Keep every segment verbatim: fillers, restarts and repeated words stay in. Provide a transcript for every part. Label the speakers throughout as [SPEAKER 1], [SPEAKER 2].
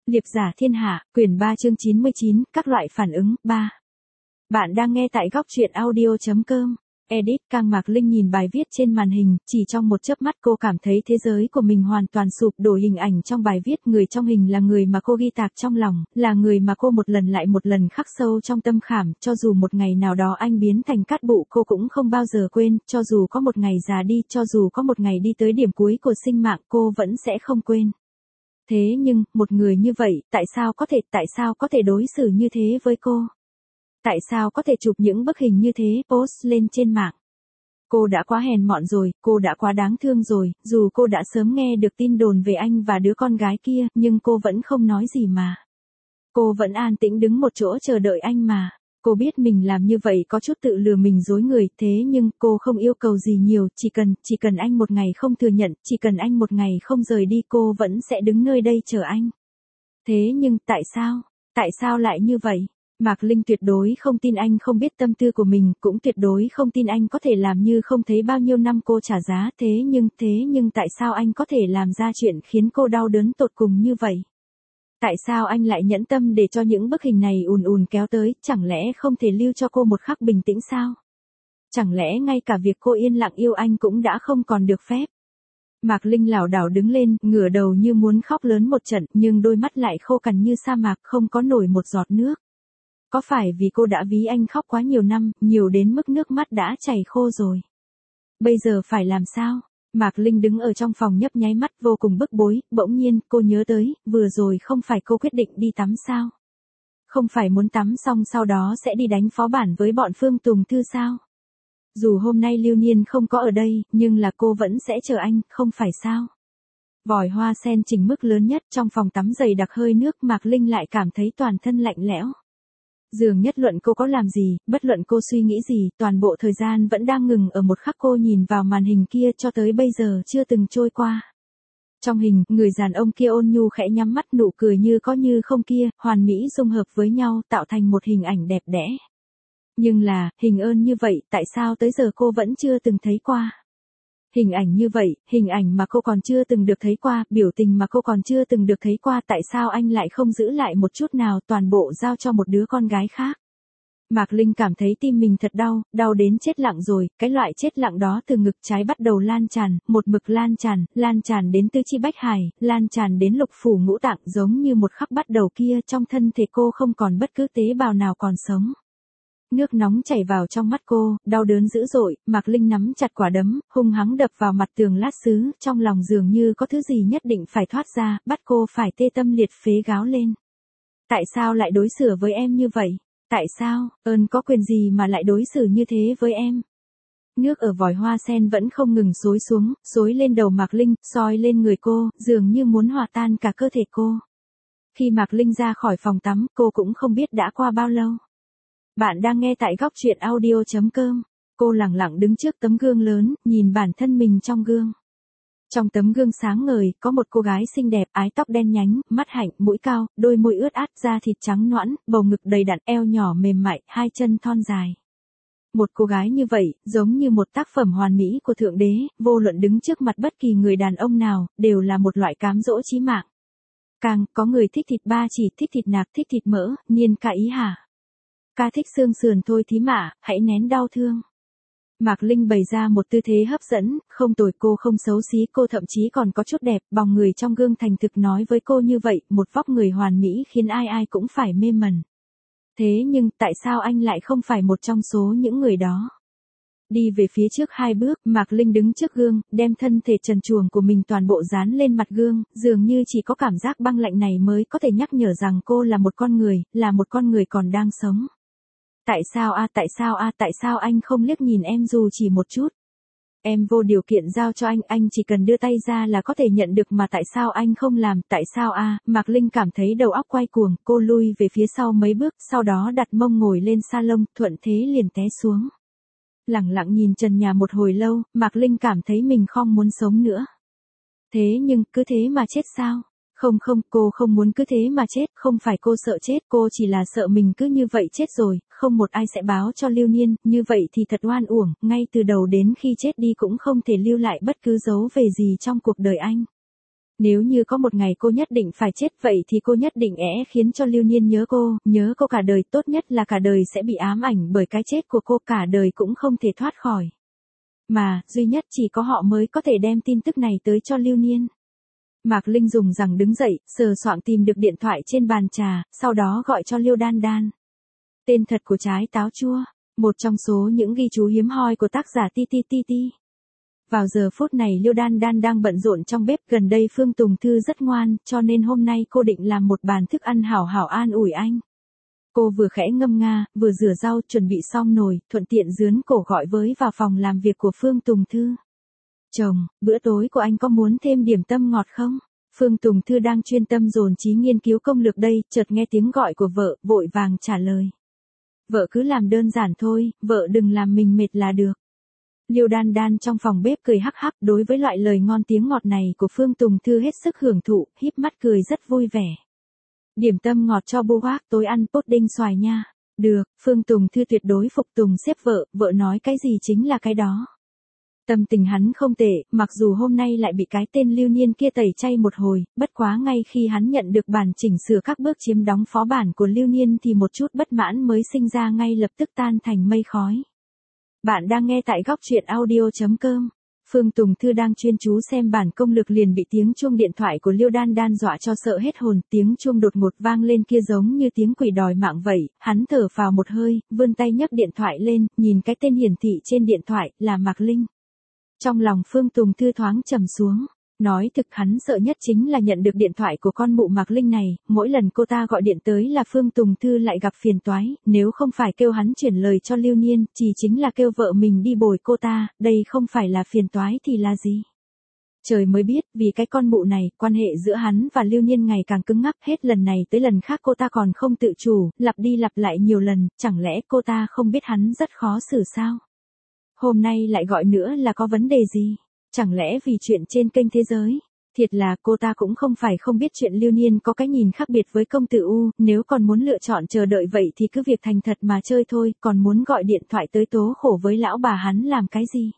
[SPEAKER 1] Liệp giả thiên hạ, quyển ba chương chín mươi chín, các loại phản ứng, ba. Bạn đang nghe tại góc truyện audio.com. Edit, Cang Mạc Linh nhìn bài viết trên màn hình, chỉ trong một chớp mắt cô cảm thấy thế giới của mình hoàn toàn sụp đổ. Hình ảnh trong bài viết, người trong hình là người mà cô ghi tạc trong lòng, là người mà cô một lần lại một lần khắc sâu trong tâm khảm, cho dù một ngày nào đó anh biến thành cát bụi cô cũng không bao giờ quên, cho dù có một ngày già đi, cho dù có một ngày đi tới điểm cuối của sinh mạng cô vẫn sẽ không quên. Thế nhưng, một người như vậy, tại sao có thể, tại sao có thể đối xử như thế với cô? Tại sao có thể chụp những bức hình như thế, post lên trên mạng? Cô đã quá hèn mọn rồi, cô đã quá đáng thương rồi, dù cô đã sớm nghe được tin đồn về anh và đứa con gái kia, nhưng cô vẫn không nói gì mà. Cô vẫn an tĩnh đứng một chỗ chờ đợi anh mà. Cô biết mình làm như vậy có chút tự lừa mình dối người, thế nhưng cô không yêu cầu gì nhiều, chỉ cần, chỉ cần anh một ngày không thừa nhận, chỉ cần anh một ngày không rời đi cô vẫn sẽ đứng nơi đây chờ anh. Thế nhưng, tại sao? Tại sao lại như vậy? Mạc Linh tuyệt đối không tin anh không biết tâm tư của mình, cũng tuyệt đối không tin anh có thể làm như không thấy bao nhiêu năm cô trả giá, thế nhưng, thế nhưng tại sao anh có thể làm ra chuyện khiến cô đau đớn tột cùng như vậy? Tại sao anh lại nhẫn tâm để cho những bức hình này ùn ùn kéo tới, chẳng lẽ không thể lưu cho cô một khắc bình tĩnh sao? Chẳng lẽ ngay cả việc cô yên lặng yêu anh cũng đã không còn được phép? Mạc Linh lảo đảo đứng lên, ngửa đầu như muốn khóc lớn một trận, nhưng đôi mắt lại khô cằn như sa mạc, không có nổi một giọt nước. Có phải vì cô đã ví anh khóc quá nhiều năm, nhiều đến mức nước mắt đã chảy khô rồi? Bây giờ phải làm sao? Mạc Linh đứng ở trong phòng nhấp nháy mắt vô cùng bức bối, bỗng nhiên cô nhớ tới, vừa rồi không phải cô quyết định đi tắm sao? Không phải muốn tắm xong sau đó sẽ đi đánh phó bản với bọn Phương Tùng Thư sao? Dù hôm nay Lưu Niên không có ở đây, nhưng là cô vẫn sẽ chờ anh, không phải sao? Vòi hoa sen chỉnh mức lớn nhất trong phòng tắm dày đặc hơi nước, Mạc Linh lại cảm thấy toàn thân lạnh lẽo. Dường nhất luận cô có làm gì, bất luận cô suy nghĩ gì, toàn bộ thời gian vẫn đang ngừng ở một khắc cô nhìn vào màn hình kia cho tới bây giờ chưa từng trôi qua. Trong hình, người đàn ông kia ôn nhu khẽ nhắm mắt, nụ cười như có như không kia, hoàn mỹ dung hợp với nhau tạo thành một hình ảnh đẹp đẽ. Nhưng là, hình ơn như vậy, tại sao tới giờ cô vẫn chưa từng thấy qua? Hình ảnh như vậy, hình ảnh mà cô còn chưa từng được thấy qua, biểu tình mà cô còn chưa từng được thấy qua, tại sao anh lại không giữ lại một chút nào, toàn bộ giao cho một đứa con gái khác? Mạc Linh cảm thấy tim mình thật đau, đau đến chết lặng rồi, cái loại chết lặng đó từ ngực trái bắt đầu lan tràn, một mực lan tràn, lan tràn đến tứ chi bách hải, lan tràn đến lục phủ ngũ tạng, giống như một khắc bắt đầu kia trong thân thể cô không còn bất cứ tế bào nào còn sống. Nước nóng chảy vào trong mắt cô, đau đớn dữ dội, Mạc Linh nắm chặt quả đấm, hung hăng đập vào mặt tường lát sứ, trong lòng dường như có thứ gì nhất định phải thoát ra, bắt cô phải tê tâm liệt phế gáo lên. Tại sao lại đối xử với em như vậy? Tại sao, ơn có quyền gì mà lại đối xử như thế với em? Nước ở vòi hoa sen vẫn không ngừng xối xuống, xối lên đầu Mạc Linh, soi lên người cô, dường như muốn hòa tan cả cơ thể cô. Khi Mạc Linh ra khỏi phòng tắm, cô cũng không biết đã qua bao lâu. Bạn đang nghe tại góc truyện audio.com. Cô lẳng lặng đứng trước tấm gương lớn, nhìn bản thân mình trong gương. Trong tấm gương sáng ngời, có một cô gái xinh đẹp, ái tóc đen nhánh, mắt hạnh, mũi cao, đôi môi ướt át, da thịt trắng nõn, bầu ngực đầy đặn, eo nhỏ mềm mại, hai chân thon dài. Một cô gái như vậy, giống như một tác phẩm hoàn mỹ của Thượng Đế, vô luận đứng trước mặt bất kỳ người đàn ông nào, đều là một loại cám dỗ chí mạng. Càng, có người thích thịt ba chỉ, thích thịt nạc, thích thịt mỡ, niên ca ý hả? Ca thích xương sườn thôi thí mạ, hãy nén đau thương. Mạc Linh bày ra một tư thế hấp dẫn, không tồi, cô không xấu xí, cô thậm chí còn có chút đẹp, bóng người trong gương thành thực nói với cô như vậy, một vóc người hoàn mỹ khiến ai ai cũng phải mê mẩn. Thế nhưng, tại sao anh lại không phải một trong số những người đó? Đi về phía trước hai bước, Mạc Linh đứng trước gương, đem thân thể trần truồng của mình toàn bộ dán lên mặt gương, dường như chỉ có cảm giác băng lạnh này mới có thể nhắc nhở rằng cô là một con người, là một con người còn đang sống. Tại sao a, tại sao a, tại sao anh không liếc nhìn em dù chỉ một chút? Em vô điều kiện giao cho anh, anh chỉ cần đưa tay ra là có thể nhận được mà tại sao anh không làm, tại sao a? Mạc Linh cảm thấy đầu óc quay cuồng, cô lui về phía sau mấy bước, sau đó đặt mông ngồi lên salon, thuận thế liền té xuống. Lẳng lặng nhìn trần nhà một hồi lâu, Mạc Linh cảm thấy mình không muốn sống nữa. Thế nhưng, cứ thế mà chết sao? Không không, cô không muốn cứ thế mà chết, không phải cô sợ chết, cô chỉ là sợ mình cứ như vậy chết rồi, không một ai sẽ báo cho Lưu Niên, như vậy thì thật oan uổng, ngay từ đầu đến khi chết đi cũng không thể lưu lại bất cứ dấu về gì trong cuộc đời anh. Nếu như có một ngày cô nhất định phải chết vậy thì cô nhất định é khiến cho Lưu Niên nhớ cô, nhớ cô cả đời, tốt nhất là cả đời sẽ bị ám ảnh bởi cái chết của cô, cả đời cũng không thể thoát khỏi. Mà, duy nhất chỉ có họ mới có thể đem tin tức này tới cho Lưu Niên. Mạc Linh dùng rằng đứng dậy, sờ soạng tìm được điện thoại trên bàn trà, sau đó gọi cho Liêu Đan Đan. Tên thật của trái táo chua, một trong số những ghi chú hiếm hoi của tác giả Ti Ti Ti Ti. Vào giờ phút này Liêu Đan Đan đang bận rộn trong bếp, gần đây Phương Tùng Thư rất ngoan, cho nên hôm nay cô định làm một bàn thức ăn hảo hảo an ủi anh. Cô vừa khẽ ngâm nga, vừa rửa rau, chuẩn bị xong nồi, thuận tiện dướn cổ gọi với vào phòng làm việc của Phương Tùng Thư. Chồng, bữa tối của anh có muốn thêm điểm tâm ngọt không? Phương Tùng Thư đang chuyên tâm dồn trí nghiên cứu công lược đây, chợt nghe tiếng gọi của vợ, vội vàng trả lời. Vợ cứ làm đơn giản thôi, vợ đừng làm mình mệt là được. Liêu Đan Đan trong phòng bếp cười hắc hắc, đối với loại lời ngon tiếng ngọt này của Phương Tùng Thư hết sức hưởng thụ, híp mắt cười rất vui vẻ. Điểm tâm ngọt cho bố bác, tối ăn pudding xoài nha. Được, Phương Tùng Thư tuyệt đối phục tùng xếp vợ, vợ nói cái gì chính là cái đó. Tâm tình hắn không tệ, mặc dù hôm nay lại bị cái tên Lưu Niên kia tẩy chay một hồi, bất quá ngay khi hắn nhận được bản chỉnh sửa các bước chiếm đóng phó bản của Lưu Niên thì một chút bất mãn mới sinh ra, ngay lập tức tan thành mây khói. Bạn đang nghe tại góc truyện audio chấm com. Phương Tùng Thư đang chuyên chú xem bản công lược liền bị tiếng chuông điện thoại của Liêu Đan Đan dọa cho sợ hết hồn, tiếng chuông đột ngột vang lên kia giống như tiếng quỷ đòi mạng vậy, hắn thở phào một hơi, vươn tay nhấc điện thoại lên, nhìn cái tên hiển thị trên điện thoại, là Mạc Linh. Trong lòng Phương Tùng Thư thoáng trầm xuống, nói thực hắn sợ nhất chính là nhận được điện thoại của con mụ Mạc Linh này, mỗi lần cô ta gọi điện tới là Phương Tùng Thư lại gặp phiền toái, nếu không phải kêu hắn chuyển lời cho Lưu Niên, chỉ chính là kêu vợ mình đi bồi cô ta, đây không phải là phiền toái thì là gì. Trời mới biết, vì cái con mụ này, quan hệ giữa hắn và Lưu Niên ngày càng cứng ngắc, hết lần này tới lần khác cô ta còn không tự chủ, lặp đi lặp lại nhiều lần, chẳng lẽ cô ta không biết hắn rất khó xử sao? Hôm nay lại gọi nữa là có vấn đề gì? Chẳng lẽ vì chuyện trên kênh thế giới? Thiệt là cô ta cũng không phải không biết chuyện Lưu Niên có cái nhìn khác biệt với công tử U, nếu còn muốn lựa chọn chờ đợi vậy thì cứ việc thành thật mà chơi thôi, còn muốn gọi điện thoại tới tố khổ với lão bà hắn làm cái gì?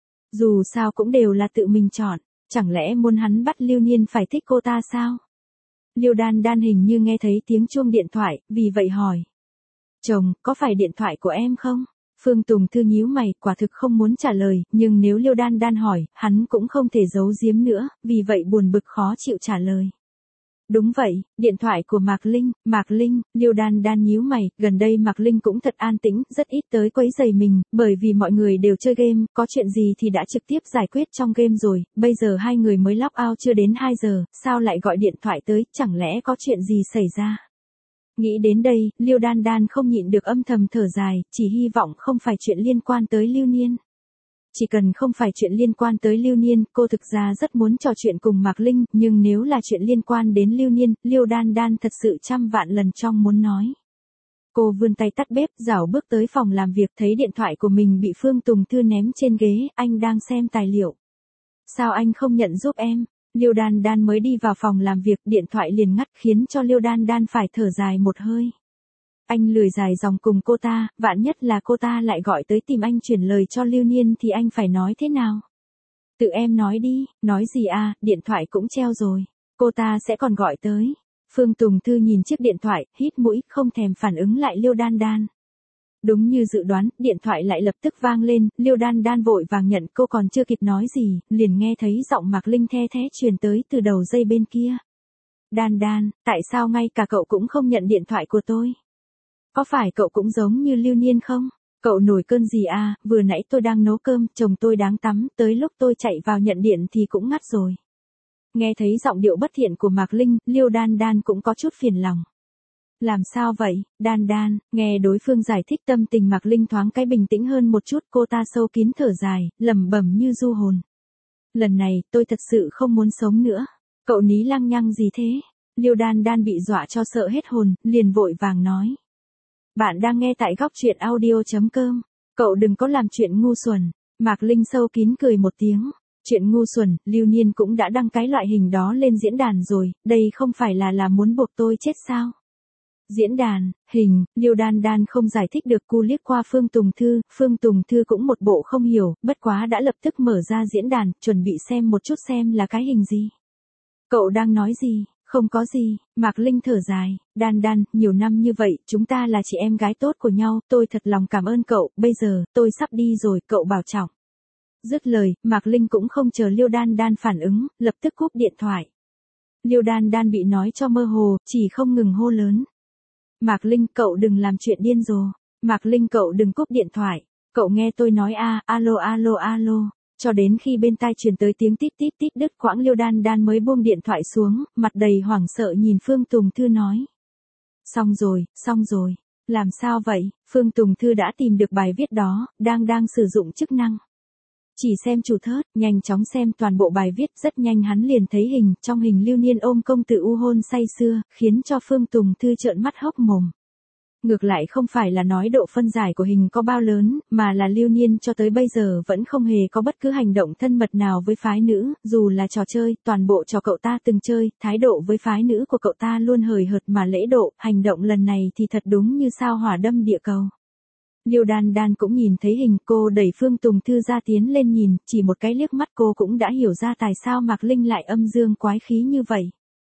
[SPEAKER 1] Dù sao cũng đều là tự mình chọn, chẳng lẽ muốn hắn bắt Lưu Niên phải thích cô ta sao? Liêu Đan Đan hình như nghe thấy tiếng chuông điện thoại, vì vậy hỏi. Chồng, có phải điện thoại của em không? Phương Tùng Thư nhíu mày, quả thực không muốn trả lời, nhưng nếu Liêu Đan Đan hỏi, hắn cũng không thể giấu giếm nữa, vì vậy buồn bực khó chịu trả lời. Đúng vậy, điện thoại của Mạc Linh, Mạc Linh, Liêu Đan Đan nhíu mày, gần đây Mạc Linh cũng thật an tĩnh, rất ít tới quấy rầy mình, bởi vì mọi người đều chơi game, có chuyện gì thì đã trực tiếp giải quyết trong game rồi, bây giờ hai người mới log out chưa đến hai giờ, sao lại gọi điện thoại tới, chẳng lẽ có chuyện gì xảy ra? Nghĩ đến đây, Liêu Đan Đan không nhịn được âm thầm thở dài, chỉ hy vọng không phải chuyện liên quan tới Lưu Niên. Chỉ cần không phải chuyện liên quan tới Lưu Niên, cô thực ra rất muốn trò chuyện cùng Mạc Linh, nhưng nếu là chuyện liên quan đến Lưu Niên, Liêu Đan Đan thật sự trăm vạn lần trong muốn nói. Cô vươn tay tắt bếp, rảo bước tới phòng làm việc, thấy điện thoại của mình bị Phương Tùng Thư ném trên ghế, anh đang xem tài liệu. Sao anh không nhận giúp em? Liêu Đan Đan mới đi vào phòng làm việc, điện thoại liền ngắt khiến cho Liêu Đan Đan phải thở dài một hơi. Anh lười dài dòng cùng cô ta, vạn nhất là cô ta lại gọi tới tìm anh chuyển lời cho Lưu Niên thì anh phải nói thế nào? Tự em nói đi, nói gì à, điện thoại cũng treo rồi. Cô ta sẽ còn gọi tới. Phương Tùng Thư nhìn chiếc điện thoại, hít mũi, không thèm phản ứng lại Liêu Đan Đan. Đúng như dự đoán, điện thoại lại lập tức vang lên, Liêu Đan Đan vội vàng nhận, cô còn chưa kịp nói gì, liền nghe thấy giọng Mạc Linh the thé truyền tới từ đầu dây bên kia. Đan Đan, tại sao ngay cả cậu cũng không nhận điện thoại của tôi? Có phải cậu cũng giống như Lưu Niên không? Cậu nổi cơn gì à, vừa nãy tôi đang nấu cơm, chồng tôi đáng tắm, tới lúc tôi chạy vào nhận điện thì cũng ngắt rồi. Nghe thấy giọng điệu bất thiện của Mạc Linh, Liêu Đan Đan cũng có chút phiền lòng. Làm sao vậy, Đan Đan, nghe đối phương giải thích tâm tình Mạc Linh thoáng cái bình tĩnh hơn một chút, cô ta sâu kín thở dài, lẩm bẩm như du hồn. Lần này, tôi thật sự không muốn sống nữa. Cậu ní lăng nhăng gì thế? Liêu Đan Đan bị dọa cho sợ hết hồn, liền vội vàng nói. Bạn đang nghe tại góc truyện audio chấm com. Cậu đừng có làm chuyện ngu xuẩn. Mạc Linh sâu kín cười một tiếng. Chuyện ngu xuẩn, Lưu Niên cũng đã đăng cái loại hình đó lên diễn đàn rồi, đây không phải là là muốn buộc tôi chết sao? Diễn đàn, hình, Liêu Đan Đan không giải thích được, cu liếc qua Phương Tùng Thư, Phương Tùng Thư cũng một bộ không hiểu, bất quá đã lập tức mở ra diễn đàn, chuẩn bị xem một chút xem là cái hình gì. Cậu đang nói gì? Không có gì, Mạc Linh thở dài, Đan Đan, nhiều năm như vậy, chúng ta là chị em gái tốt của nhau, tôi thật lòng cảm ơn cậu, bây giờ, tôi sắp đi rồi, cậu bảo trọng. Dứt lời, Mạc Linh cũng không chờ Liêu Đan Đan phản ứng, lập tức cúp điện thoại. Liêu Đan Đan bị nói cho mơ hồ, chỉ không ngừng hô lớn. Mạc Linh, cậu đừng làm chuyện điên rồ. Mạc Linh, cậu đừng cúp điện thoại. Cậu nghe tôi nói a, à, alo alo alo. Cho đến khi bên tai truyền tới tiếng tít tít tít đứt quãng, Liêu Đan Đan mới buông điện thoại xuống, mặt đầy hoảng sợ nhìn Phương Tùng Thư nói. Xong rồi, xong rồi. Làm sao vậy? Phương Tùng Thư đã tìm được bài viết đó, đang đang sử dụng chức năng. Chỉ xem chủ thớt, nhanh chóng xem toàn bộ bài viết, rất nhanh hắn liền thấy hình, trong hình Lưu Niên ôm công tử u hôn say sưa, khiến cho Phương Tùng Thư trợn mắt hốc mồm. Ngược lại không phải là nói độ phân giải của hình có bao lớn, mà là Lưu Niên cho tới bây giờ vẫn không hề có bất cứ hành động thân mật nào với phái nữ, dù là trò chơi, toàn bộ trò cậu ta từng chơi, thái độ với phái nữ của cậu ta luôn hời hợt mà lễ độ, hành động lần này thì thật đúng như sao hỏa đâm địa cầu. Liêu Đan Đan cũng nhìn thấy hình, cô đẩy Phương Tùng Thư ra tiến lên nhìn, chỉ một cái liếc mắt cô cũng đã hiểu ra tại sao Mạc Linh lại âm dương quái khí như vậy.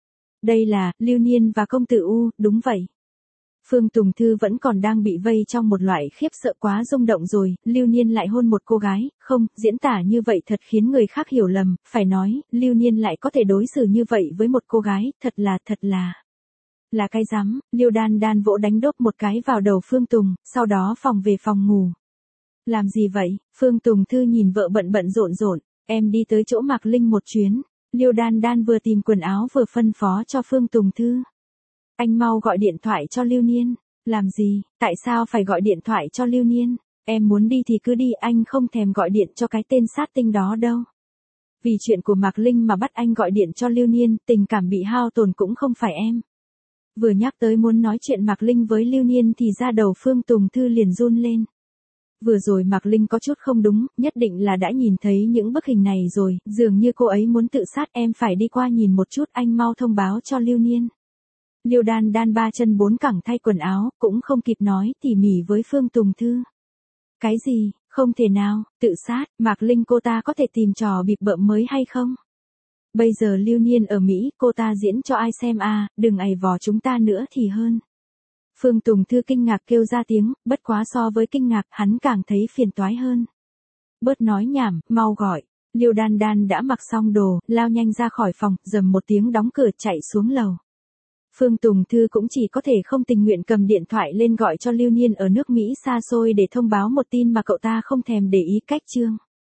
[SPEAKER 1] Đây là, Lưu Niên và công tử U, đúng vậy. Phương Tùng Thư vẫn còn đang bị vây trong một loại khiếp sợ quá rung động rồi, Lưu Niên lại hôn một cô gái, không, diễn tả như vậy thật khiến người khác hiểu lầm, phải nói, Lưu Niên lại có thể đối xử như vậy với một cô gái, thật là, thật là... Là cái rắm, Liêu Đan Đan vỗ đánh đốp một cái vào đầu Phương Tùng, sau đó phòng về phòng ngủ. Làm gì vậy? Phương Tùng Thư nhìn vợ bận bận rộn rộn, em đi tới chỗ Mạc Linh một chuyến. Liêu Đan Đan vừa tìm quần áo vừa phân phó cho Phương Tùng Thư. Anh mau gọi điện thoại cho Lưu Niên. Làm gì? Tại sao phải gọi điện thoại cho Lưu Niên? Em muốn đi thì cứ đi, anh không thèm gọi điện cho cái tên sát tinh đó đâu. Vì chuyện của Mạc Linh mà bắt anh gọi điện cho Lưu Niên, tình cảm bị hao tổn cũng không phải em. Vừa nhắc tới muốn nói chuyện Mạc Linh với Lưu Niên thì da đầu Phương Tùng Thư liền run lên. Vừa rồi Mạc Linh có chút không đúng, nhất định là đã nhìn thấy những bức hình này rồi, dường như cô ấy muốn tự sát, em phải đi qua nhìn một chút, anh mau thông báo cho Lưu Niên. Liêu Đan Đan ba chân bốn cẳng thay quần áo, cũng không kịp nói tỉ mỉ với Phương Tùng Thư. Cái gì, không thể nào, tự sát, Mạc Linh cô ta có thể tìm trò bịp bợm mới hay không? Bây giờ Lưu Niên ở Mỹ, cô ta diễn cho ai xem à, đừng ày vò chúng ta nữa thì hơn. Phương Tùng Thư kinh ngạc kêu ra tiếng, bất quá so với kinh ngạc, hắn càng thấy phiền toái hơn. Bớt nói nhảm, mau gọi. Liêu Đan Đan đã mặc xong đồ, lao nhanh ra khỏi phòng, dầm một tiếng đóng cửa chạy xuống lầu. Phương Tùng Thư cũng chỉ có thể không tình nguyện cầm điện thoại lên gọi cho Lưu Niên ở nước Mỹ xa xôi để thông báo một tin mà cậu ta không thèm để ý, cách chương.